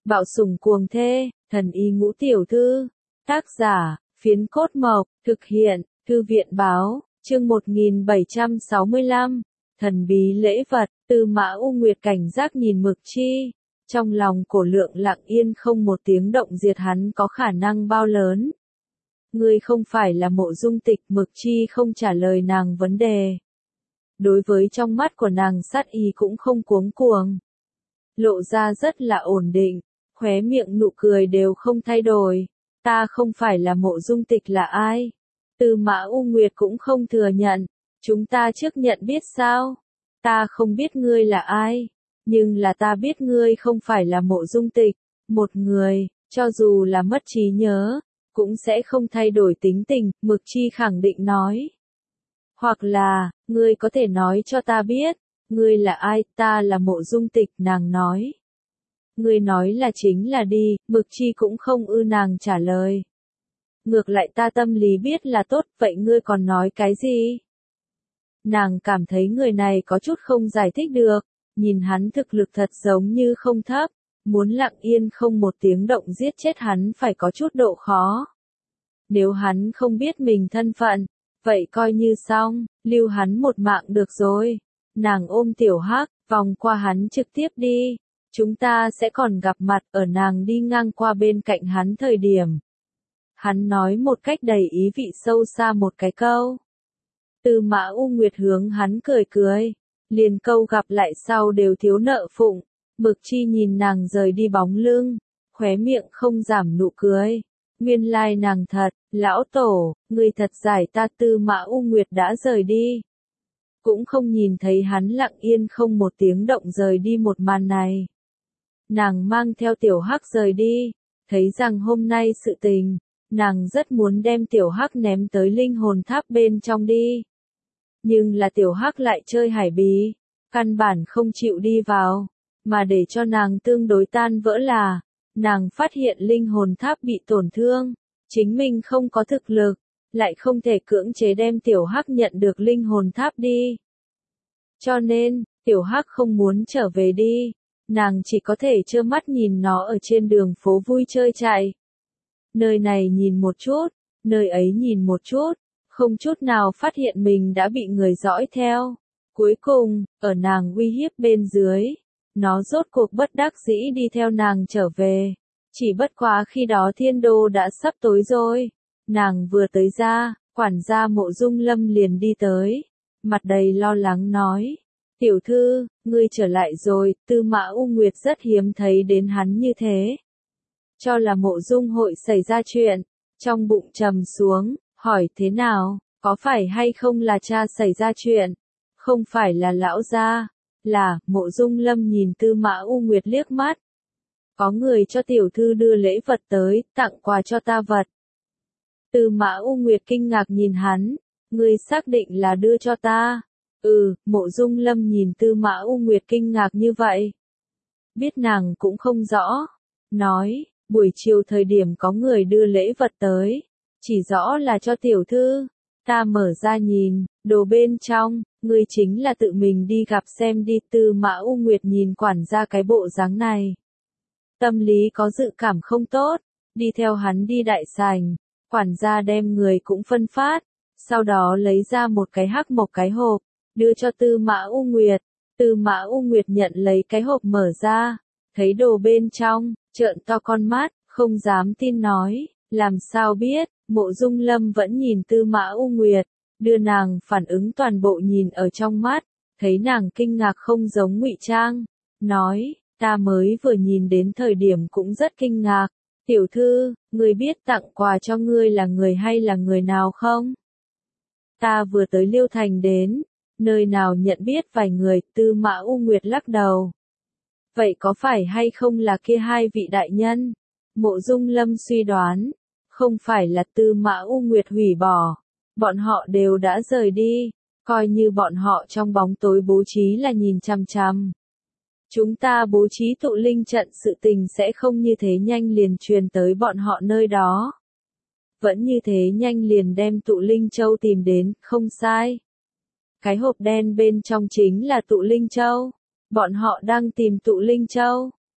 Bạo sủng cuồng thê, thần y ngũ tiểu thư. Tác giả, Phiến Cốt Mộc, thực hiện, Thư viện báo, chương 1765, thần bí lễ vật, Tư Mã U Nguyệt cảnh giác nhìn Mực Chi. Trong lòng Cổ Lượng lặng yên không một tiếng động diệt hắn có khả năng bao lớn. Ngươi không phải là Mộ Dung Tịch, Mực Chi không trả lời nàng vấn đề. Đối với trong mắt của nàng sát ý cũng không cuống cuồng. Lộ ra rất là ổn định, khóe miệng nụ cười đều không thay đổi. Ta không phải là Mộ Dung Tịch là ai? Tư Mã U Nguyệt cũng không thừa nhận. Chúng ta trước nhận biết sao? Ta không biết ngươi là ai, nhưng là ta biết ngươi không phải là Mộ Dung Tịch. Một người, cho dù là mất trí nhớ, cũng sẽ không thay đổi tính tình, Mực Chi khẳng định nói. Hoặc là, ngươi có thể nói cho ta biết, ngươi là ai? Ta là Mộ Dung Tịch, nàng nói. Ngươi nói là chính là đi, Mực Chi cũng không ư nàng trả lời. Ngược lại ta tâm lý biết là tốt, vậy ngươi còn nói cái gì? Nàng cảm thấy người này có chút không giải thích được, nhìn hắn thực lực thật giống như không thấp, muốn lặng yên không một tiếng động giết chết hắn phải có chút độ khó. Nếu hắn không biết mình thân phận, vậy coi như xong, lưu hắn một mạng được rồi. Nàng ôm Tiểu Hắc, vòng qua hắn trực tiếp đi. Chúng ta sẽ còn gặp mặt ở nàng đi ngang qua bên cạnh hắn thời điểm. Hắn nói một cách đầy ý vị sâu xa một cái câu. Tư Mã U Nguyệt hướng hắn cười cười. Liền câu gặp lại sau đều thiếu nợ phụng. Mực Chi nhìn nàng rời đi bóng lưng, khóe miệng không giảm nụ cười. Nguyên lai nàng thật, lão tổ, người thật giải ta. Tư Mã U Nguyệt đã rời đi. Cũng không nhìn thấy hắn lặng yên không một tiếng động rời đi một màn này. Nàng mang theo Tiểu Hắc rời đi, thấy rằng hôm nay sự tình, nàng rất muốn đem Tiểu Hắc ném tới linh hồn tháp bên trong đi. Nhưng là Tiểu Hắc lại chơi hải bí, căn bản không chịu đi vào, mà để cho nàng tương đối tan vỡ là, nàng phát hiện linh hồn tháp bị tổn thương, chính mình không có thực lực, lại không thể cưỡng chế đem Tiểu Hắc nhận được linh hồn tháp đi. Cho nên, Tiểu Hắc không muốn trở về đi, nàng chỉ có thể trơ mắt nhìn nó ở trên đường phố vui chơi chạy. Nơi này nhìn một chút, nơi ấy nhìn một chút, không chút nào phát hiện mình đã bị người dõi theo. Cuối cùng, ở nàng uy hiếp bên dưới, nó rốt cuộc bất đắc dĩ đi theo nàng trở về. Chỉ bất quá khi đó thiên đô đã sắp tối rồi. Nàng vừa tới ra, quản gia Mộ Dung Lâm liền đi tới. Mặt đầy lo lắng nói. Tiểu thư, ngươi trở lại rồi. Tư Mã U Nguyệt rất hiếm thấy đến hắn như thế. Cho là Mộ Dung hội xảy ra chuyện. Trong bụng trầm xuống, hỏi thế nào, có phải hay không là cha xảy ra chuyện? Không phải là lão gia, là. Mộ Dung Lâm nhìn Tư Mã U Nguyệt liếc mắt. Có người cho tiểu thư đưa lễ vật tới, tặng quà cho ta vật. Tư Mã U Nguyệt kinh ngạc nhìn hắn, ngươi xác định là đưa cho ta? Mộ Dung Lâm nhìn Tư Mã U Nguyệt kinh ngạc như vậy. Biết nàng cũng không rõ. Nói, buổi chiều thời điểm có người đưa lễ vật tới. Chỉ rõ là cho tiểu thư. Ta mở ra nhìn, đồ bên trong, ngươi chính là tự mình đi gặp xem đi. Tư Mã U Nguyệt nhìn quản gia cái bộ dáng này. Tâm lý có dự cảm không tốt, đi theo hắn đi đại sảnh. Quản gia đem người cũng phân phát. Sau đó lấy ra một cái hắc mộc cái hộp, đưa cho Tư Mã U Nguyệt. Tư Mã U Nguyệt nhận lấy cái hộp mở ra, thấy đồ bên trong, trợn to con mắt, không dám tin nói, làm sao biết? Mộ Dung Lâm vẫn nhìn Tư Mã U Nguyệt, đưa nàng phản ứng toàn bộ nhìn ở trong mắt, thấy nàng kinh ngạc không giống ngụy trang, nói, ta mới vừa nhìn đến thời điểm cũng rất kinh ngạc. Tiểu thư, ngươi biết tặng quà cho ngươi là người hay là người nào không? Ta vừa tới Liêu Thành đến, nơi nào nhận biết vài người. Tư Mã U Nguyệt lắc đầu. Vậy có phải hay không là kia hai vị đại nhân? Mộ Dung Lâm suy đoán, không phải là Tư Mã U Nguyệt hủy bỏ, bọn họ đều đã rời đi, coi như bọn họ trong bóng tối bố trí là nhìn chằm chằm. Chúng ta bố trí tụ linh trận, sự tình sẽ không như thế nhanh liền truyền tới bọn họ nơi đó. Vẫn như thế nhanh liền đem tụ linh châu tìm đến, không sai. Cái hộp đen bên trong chính là tụ linh châu. Bọn họ đang tìm tụ linh châu.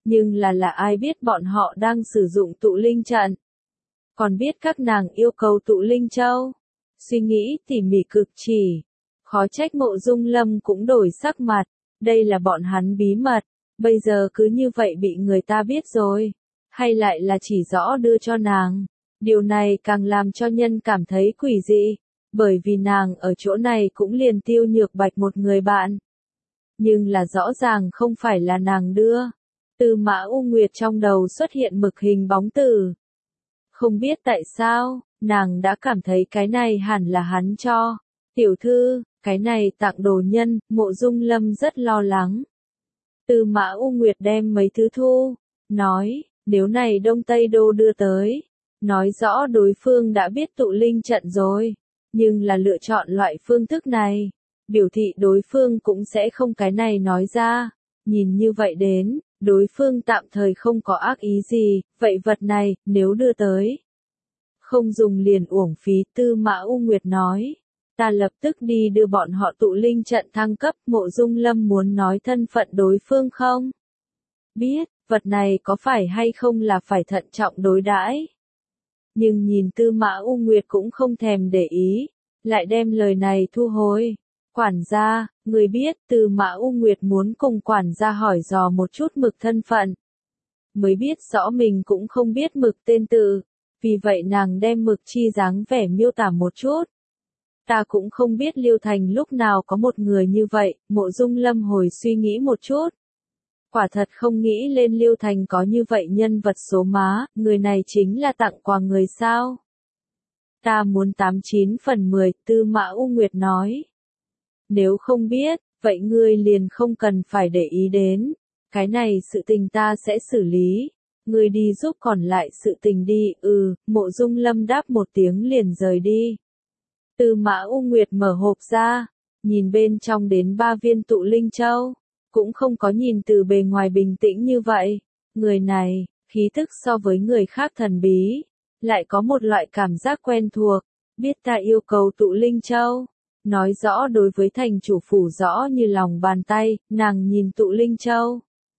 Nhưng là ai biết bọn họ đang sử dụng tụ linh trận. Còn biết các nàng yêu cầu tụ linh châu. Suy nghĩ tỉ mỉ cực chỉ. Khó trách Mộ Dung Lâm cũng đổi sắc mặt. Đây là bọn hắn bí mật. Bây giờ cứ như vậy bị người ta biết rồi. Hay lại là chỉ rõ đưa cho nàng. Điều này càng làm cho nhân cảm thấy quỷ dị. Bởi vì nàng ở chỗ này cũng liền Tiêu Nhược Bạch một người bạn. Nhưng là rõ ràng không phải là nàng đưa. Tư Mã U Nguyệt trong đầu xuất hiện mực hình bóng tử. Không biết tại sao, nàng đã cảm thấy cái này hẳn là hắn cho. Tiểu thư, cái này tặng đồ nhân, Mộ Dung Lâm rất lo lắng. Tư Mã U Nguyệt đem mấy thứ thu, nói, nếu này Đông Tây Đô đưa tới, nói rõ đối phương đã biết tụ linh trận rồi, nhưng là lựa chọn loại phương thức này, biểu thị đối phương cũng sẽ không cái này nói ra, nhìn như vậy đến, đối phương tạm thời không có ác ý gì, vậy vật này, nếu đưa tới, không dùng liền uổng phí. Tư Mã U Nguyệt nói, ta lập tức đi đưa bọn họ tụ linh trận thăng cấp. Mộ Dung Lâm muốn nói thân phận đối phương không? Biết, vật này có phải hay không là phải thận trọng đối đãi. Nhưng nhìn Tư Mã U Nguyệt cũng không thèm để ý, lại đem lời này thu hồi. Quản gia, người biết Tư Mã U Nguyệt muốn cùng quản gia hỏi dò một chút mực thân phận. Mới biết rõ mình cũng không biết mực tên tự, vì vậy nàng đem mực chi dáng vẻ miêu tả một chút. Ta cũng không biết Liêu Thành lúc nào có một người như vậy. Mộ Dung Lâm hồi suy nghĩ một chút. Quả thật không nghĩ lên Liêu Thành có như vậy nhân vật số má, người này chính là tặng quà người sao. Ta muốn 89 phần 10, Tư Mã U Nguyệt nói. Nếu không biết, vậy ngươi liền không cần phải để ý đến. Cái này sự tình ta sẽ xử lý. Ngươi đi giúp còn lại sự tình đi. Mộ Dung Lâm đáp một tiếng liền rời đi. Tư Mã U Nguyệt mở hộp ra, nhìn bên trong đến 3 viên tụ linh châu, cũng không có nhìn từ bề ngoài bình tĩnh như vậy. Người này, khí tức so với người khác thần bí, lại có một loại cảm giác quen thuộc, biết ta yêu cầu tụ linh châu. Nói rõ đối với thành chủ phủ rõ như lòng bàn tay, nàng nhìn tụ linh châu.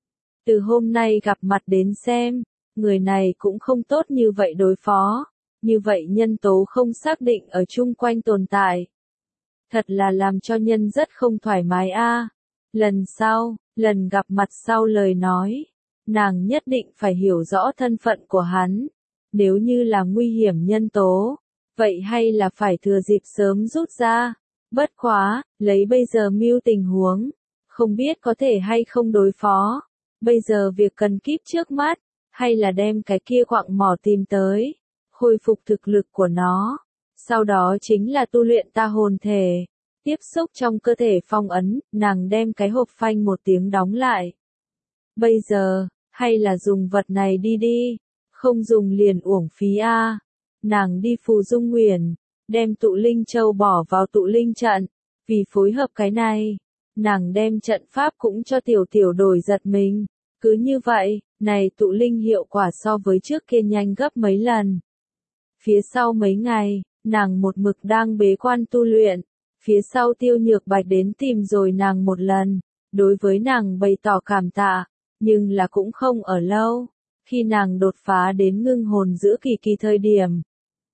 Từ hôm nay gặp mặt đến xem, người này cũng không tốt như vậy đối phó. Như vậy nhân tố không xác định ở chung quanh tồn tại. Thật là làm cho nhân rất không thoải mái a. Lần sau, lần gặp mặt sau lời nói, nàng nhất định phải hiểu rõ thân phận của hắn. Nếu như là nguy hiểm nhân tố, vậy hay là phải thừa dịp sớm rút ra. Bất quá, lấy bây giờ mưu tình huống, không biết có thể hay không đối phó. Bây giờ việc cần kíp trước mắt, hay là đem cái kia quặng mỏ tìm tới. Khôi phục thực lực của nó, sau đó chính là tu luyện ta hồn thể, tiếp xúc trong cơ thể phong ấn, nàng đem cái hộp phanh một tiếng đóng lại. Bây giờ, hay là dùng vật này đi, không dùng liền uổng phí a. Nàng đi Phù Dung Nguyền, đem tụ linh châu bỏ vào tụ linh trận, vì phối hợp cái này, nàng đem trận pháp cũng cho tiểu tiểu đổi giật mình. Cứ như vậy, này tụ linh hiệu quả so với trước kia nhanh gấp mấy lần. Phía sau mấy ngày, nàng một mực đang bế quan tu luyện. Phía sau Tiêu Nhược Bạch đến tìm rồi nàng một lần. Đối với nàng bày tỏ cảm tạ, nhưng là cũng không ở lâu. Khi nàng đột phá đến ngưng hồn giữa kỳ kỳ thời điểm.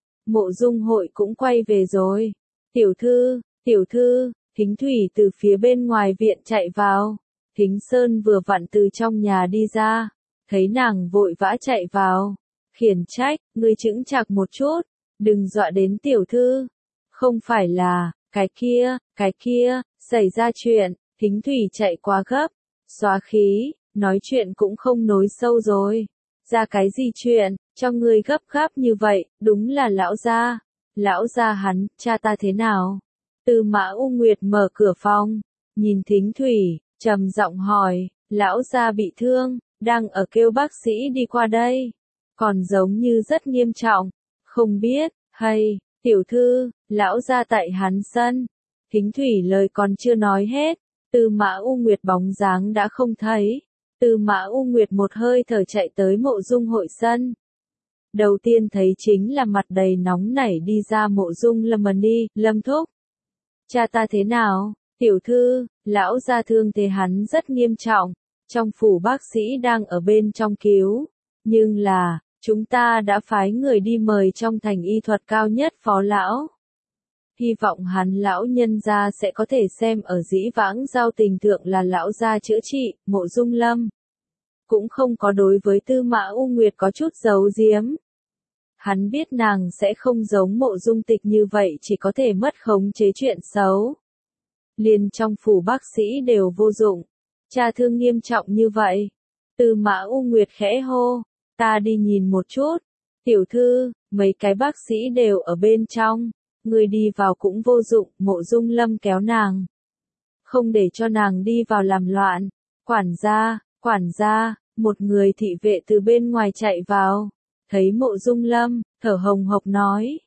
Mộ Dung Hội cũng quay về rồi. Tiểu thư, Thính Thủy từ phía bên ngoài viện chạy vào. Thính Sơn vừa vặn từ trong nhà đi ra. Thấy nàng vội vã chạy vào. Khiển trách, ngươi chững chạc một chút, đừng dọa đến tiểu thư. Không phải là, cái kia, xảy ra chuyện. Thính Thủy chạy quá gấp, xóa khí, nói chuyện cũng không nối sâu rồi. Ra cái gì chuyện, cho ngươi gấp gáp như vậy, đúng là lão gia. Lão gia hắn, cha ta thế nào? Tư Mã U Nguyệt mở cửa phòng, nhìn Thính Thủy, trầm giọng hỏi, lão gia bị thương, đang ở kêu bác sĩ đi qua đây. Còn giống như rất nghiêm trọng, không biết, hay, tiểu thư, lão gia tại hắn sân. Thính Thủy lời còn chưa nói hết, Tư Mã U Nguyệt bóng dáng đã không thấy. Tư Mã U Nguyệt một hơi thở chạy tới Mộ Dung Hội sân. Đầu tiên thấy chính là mặt đầy nóng nảy đi ra Mộ Dung Lâm đi, Lâm thúc. Cha ta thế nào? Tiểu thư, lão gia thương thế hắn rất nghiêm trọng, Trong phủ bác sĩ đang ở bên trong cứu. Nhưng là, chúng ta đã phái người đi mời trong thành y thuật cao nhất Phó lão. Hy vọng hắn lão nhân gia sẽ có thể xem ở dĩ vãng giao tình thượng là lão gia chữa trị, Mộ Dung Lâm cũng không có đối với Tư Mã U Nguyệt có chút giấu giếm. Hắn biết nàng sẽ không giống Mộ Dung Tịch như vậy chỉ có thể mất khống chế chuyện xấu. Liền trong phủ bác sĩ đều vô dụng, tra thương nghiêm trọng như vậy. Tư Mã U Nguyệt khẽ hô, ta đi nhìn một chút. Tiểu thư, mấy cái bác sĩ đều ở bên trong, người đi vào cũng vô dụng. Mộ Dung Lâm kéo nàng, không để cho nàng đi vào làm loạn. Quản gia, một người thị vệ từ bên ngoài chạy vào, thấy Mộ Dung Lâm, thở hồng hộc nói,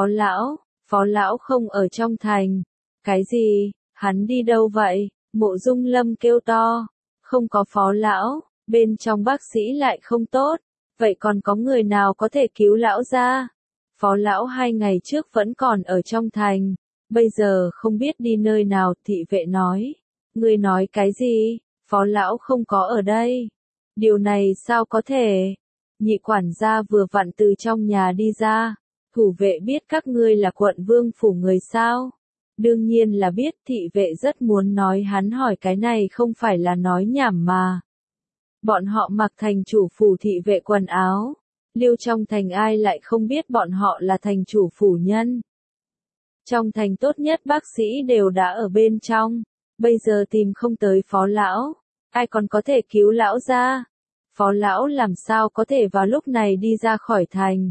Phó lão không ở trong thành. Cái gì, hắn đi đâu vậy? Mộ Dung Lâm kêu to, không có Phó lão, bên trong bác sĩ lại không tốt, vậy còn có người nào có thể cứu lão ra? Phó lão 2 ngày trước vẫn còn ở trong thành, bây giờ không biết đi nơi nào. Thị vệ nói, ngươi nói cái gì? Phó lão không có ở đây. Điều này sao có thể? Nhị quản gia vừa vặn từ trong nhà đi ra. Thủ vệ biết các ngươi là quận vương phủ người sao? Đương nhiên là biết. Thị vệ rất muốn nói hắn hỏi cái này không phải là nói nhảm mà. Bọn họ mặc thành chủ phủ thị vệ quần áo. Lưu trong thành ai lại không biết bọn họ là thành chủ phủ nhân. Trong thành tốt nhất bác sĩ đều đã ở bên trong. Bây giờ tìm không tới Phó lão, ai còn có thể cứu lão ra? Phó lão làm sao có thể vào lúc này đi ra khỏi thành?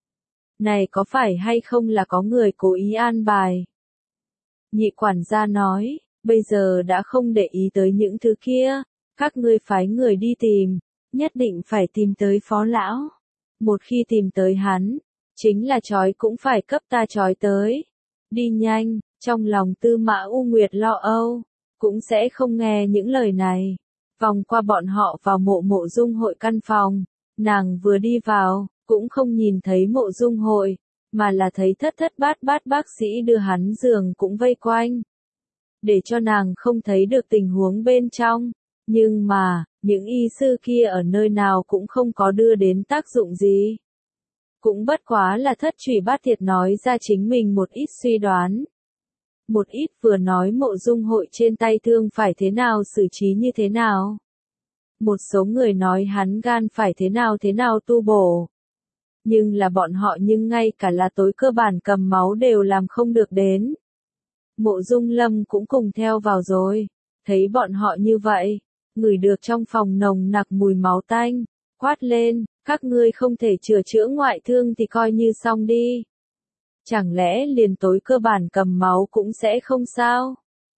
Này có phải hay không là có người cố ý an bài? Nhị quản gia nói, bây giờ đã không để ý tới những thứ kia, các ngươi phái người đi tìm, nhất định phải tìm tới Phó lão. Một khi tìm tới hắn, chính là trói cũng phải cấp ta trói tới. Đi nhanh. Trong lòng Tư Mã U Nguyệt lo âu, cũng sẽ không nghe những lời này. Vòng qua bọn họ vào Mộ Dung hội căn phòng, nàng vừa đi vào, cũng không nhìn thấy Mộ Dung hội, mà là thấy thất bát bác sĩ đưa hắn giường cũng vây quanh. Để cho nàng không thấy được tình huống bên trong, nhưng mà, những y sư kia ở nơi nào cũng không có đưa đến tác dụng gì. Cũng bất quá là Thất Trùy Bát Thiệt nói ra chính mình một ít suy đoán. Một ít vừa nói Mộ Dung hội trên tay thương phải thế nào xử trí như thế nào. Một số người nói hắn gan phải thế nào tu bổ. Nhưng là bọn họ nhưng ngay cả là tối cơ bản cầm máu đều làm không được đến. Mộ Dung Lâm cũng cùng theo vào rồi. Thấy bọn họ như vậy, ngửi được trong phòng nồng nặc mùi máu tanh, quát lên, các ngươi không thể chữa ngoại thương thì coi như xong đi. Chẳng lẽ liền tối cơ bản cầm máu cũng sẽ không sao?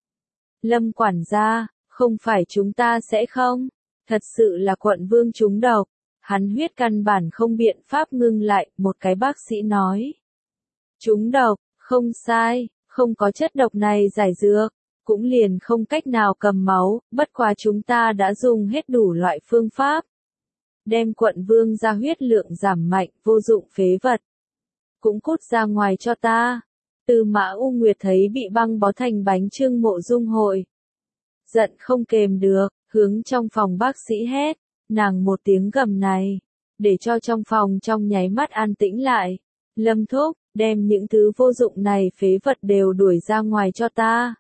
Lâm quản gia, không phải chúng ta sẽ không? Thật sự là quận vương trúng độc, hắn huyết căn bản không biện pháp ngưng lại. Một cái bác sĩ nói. Trúng độc, không sai, không có chất độc này giải dược, cũng liền không cách nào cầm máu, bất quá chúng ta đã dùng hết đủ loại phương pháp. Đem quận vương ra huyết lượng giảm mạnh, vô dụng phế vật. Cũng cút ra ngoài cho ta. Tư Mã U Nguyệt thấy bị băng bó thành bánh chưng Mộ Dung hội. Giận không kềm được, hướng trong phòng bác sĩ hét, nàng một tiếng gầm này, để cho trong phòng trong nháy mắt an tĩnh lại. Lâm thúc, đem những thứ vô dụng này phế vật đều đuổi ra ngoài cho ta.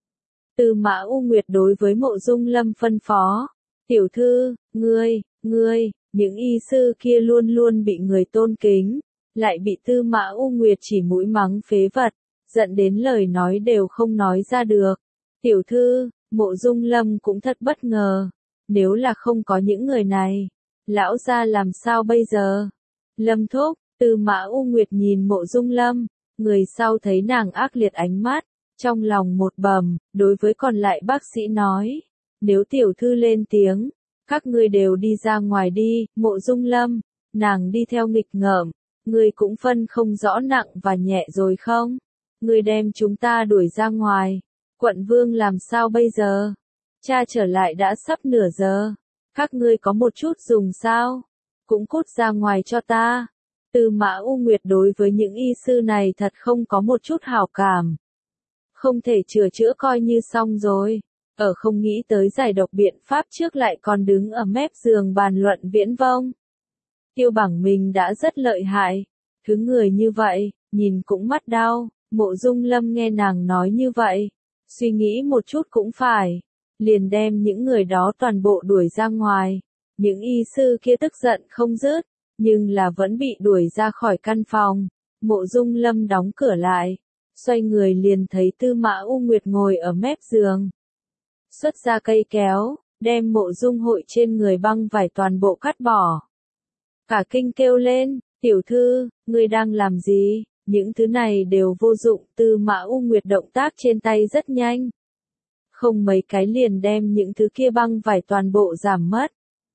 Tư Mã U Nguyệt đối với Mộ Dung Lâm phân phó, tiểu thư, ngươi, những y sư kia luôn luôn bị người tôn kính, lại bị Tư Mã U Nguyệt chỉ mũi mắng phế vật, giận đến lời nói đều không nói ra được. Tiểu thư, Mộ Dung Lâm cũng thật bất ngờ, nếu là không có những người này, lão gia làm sao bây giờ? Lâm thúc, Tư Mã U Nguyệt nhìn Mộ Dung Lâm, người sau thấy nàng ác liệt ánh mắt, trong lòng một bầm, đối với còn lại bác sĩ nói, nếu tiểu thư lên tiếng, các ngươi đều đi ra ngoài đi. Mộ Dung Lâm, nàng đi theo nghịch ngợm, ngươi cũng phân không rõ nặng và nhẹ rồi không? Ngươi đem chúng ta đuổi ra ngoài, quận vương làm sao bây giờ? Cha trở lại đã sắp nửa giờ, các ngươi có một chút dùng sao? Cũng cút ra ngoài cho ta. Tư Mã U Nguyệt đối với những y sư này thật không có một chút hảo cảm. Không thể chữa coi như xong rồi. Ở không nghĩ tới giải độc biện pháp trước lại còn đứng ở mép giường bàn luận viễn vông. Tiêu Bằng Minh đã rất lợi hại. Thứ người như vậy, nhìn cũng mắt đau. Mộ Dung Lâm nghe nàng nói như vậy. Suy nghĩ một chút cũng phải. Liền đem những người đó toàn bộ đuổi ra ngoài. Những y sư kia tức giận không dứt, nhưng là vẫn bị đuổi ra khỏi căn phòng. Mộ Dung Lâm đóng cửa lại. Xoay người liền thấy Tư Mã U Nguyệt ngồi ở mép giường. Xuất ra cây kéo, đem Mộ Dung Hội trên người băng vải toàn bộ cắt bỏ. Cả kinh kêu lên, tiểu thư, ngươi đang làm gì? Những thứ này đều vô dụng. Tư Mã U Nguyệt động tác trên tay rất nhanh. Không mấy cái liền đem những thứ kia băng vải toàn bộ giảm mất.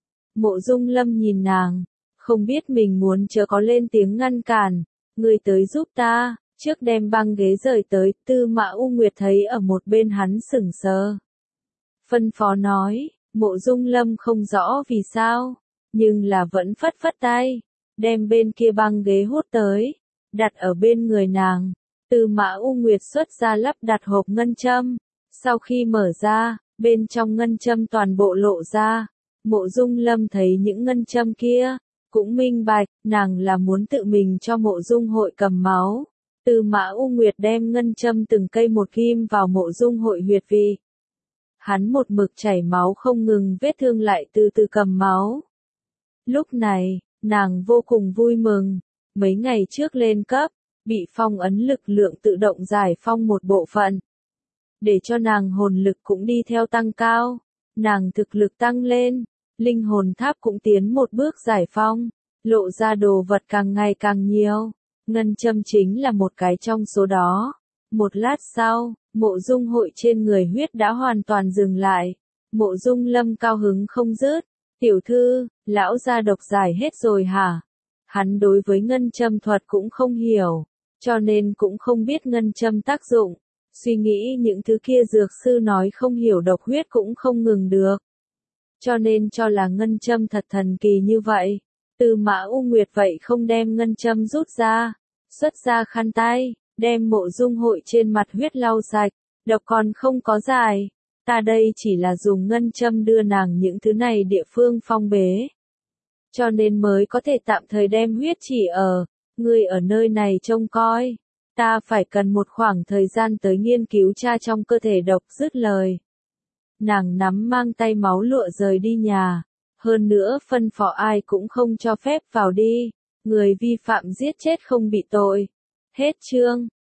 Mộ Dung Lâm nhìn nàng, không biết mình muốn chớ có lên tiếng ngăn cản. Ngươi tới giúp ta, trước đem băng ghế rời tới. Tư Mã U Nguyệt thấy ở một bên hắn sững sờ. Phân phó nói, Mộ Dung Lâm không rõ vì sao, nhưng là vẫn phất phất tay, đem bên kia băng ghế hút tới, đặt ở bên người nàng. Tư Mã U Nguyệt xuất ra lắp đặt hộp ngân châm, sau khi mở ra, bên trong ngân châm toàn bộ lộ ra. Mộ Dung Lâm thấy những ngân châm kia, cũng minh bạch, nàng là muốn tự mình cho Mộ Dung Hội cầm máu. Tư Mã U Nguyệt đem ngân châm từng cây một ghim vào Mộ Dung Hội huyệt vị. Hắn một mực chảy máu không ngừng, vết thương lại từ từ cầm máu. Lúc này, nàng vô cùng vui mừng. Mấy ngày trước lên cấp, bị phong ấn lực lượng tự động giải phong một bộ phận. Để cho nàng hồn lực cũng đi theo tăng cao. Nàng thực lực tăng lên, linh hồn tháp cũng tiến một bước giải phong. Lộ ra đồ vật càng ngày càng nhiều. Ngân châm chính là một cái trong số đó. Một lát sau, Mộ Dung Hội trên người huyết đã hoàn toàn dừng lại. Mộ Dung Lâm cao hứng không dứt. Tiểu thư, lão gia độc giải hết rồi hả? Hắn đối với ngân châm thuật cũng không hiểu, cho nên cũng không biết ngân châm tác dụng. Suy nghĩ những thứ kia dược sư nói không hiểu độc huyết cũng không ngừng được. Cho nên cho là ngân châm thật thần kỳ như vậy. Tư Mã U Nguyệt vậy không đem ngân châm rút ra, xuất ra khăn tay, đem Mộ Dung Hội trên mặt huyết lau sạch. Độc còn không có giải, ta đây chỉ là dùng ngân châm đưa nàng những thứ này địa phương phong bế. Cho nên mới có thể tạm thời đem huyết chỉ ở, ngươi ở nơi này trông coi. Ta phải cần một khoảng thời gian tới nghiên cứu tra trong cơ thể độc. Dứt lời. Nàng nắm mang tay máu lụa rời đi nhà. Hơn nữa phân phó ai cũng không cho phép vào đi. Người vi phạm giết chết không bị tội. Hết chương.